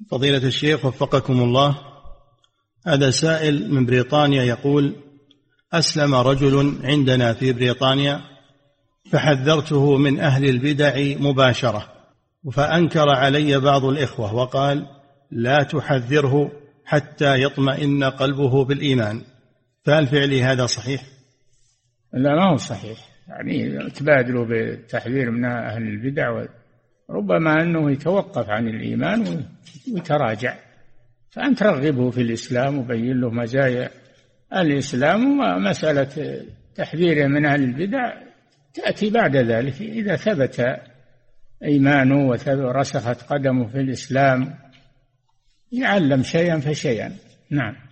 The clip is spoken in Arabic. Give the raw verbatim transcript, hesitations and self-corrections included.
فضيلة الشيخ وفقكم الله، هذا سائل من بريطانيا يقول: أسلم رجل عندنا في بريطانيا فحذرته من أهل البدع مباشرة، فأنكر علي بعض الإخوة وقال: لا تحذره حتى يطمئن قلبه بالإيمان، فهل فعلي هذا صحيح؟ لا، ما هو صحيح. يعني تبادلوا بالتحذير من أهل البدع، ربما أنه يتوقف عن الإيمان ويتراجع، فأنت رغبه في الإسلام وبين له مزايا الإسلام، ومسألة تحذيره من أهل البدع تأتي بعد ذلك إذا ثبت إيمانه ورسخت قدمه في الإسلام، يعلم شيئا فشيئا. نعم.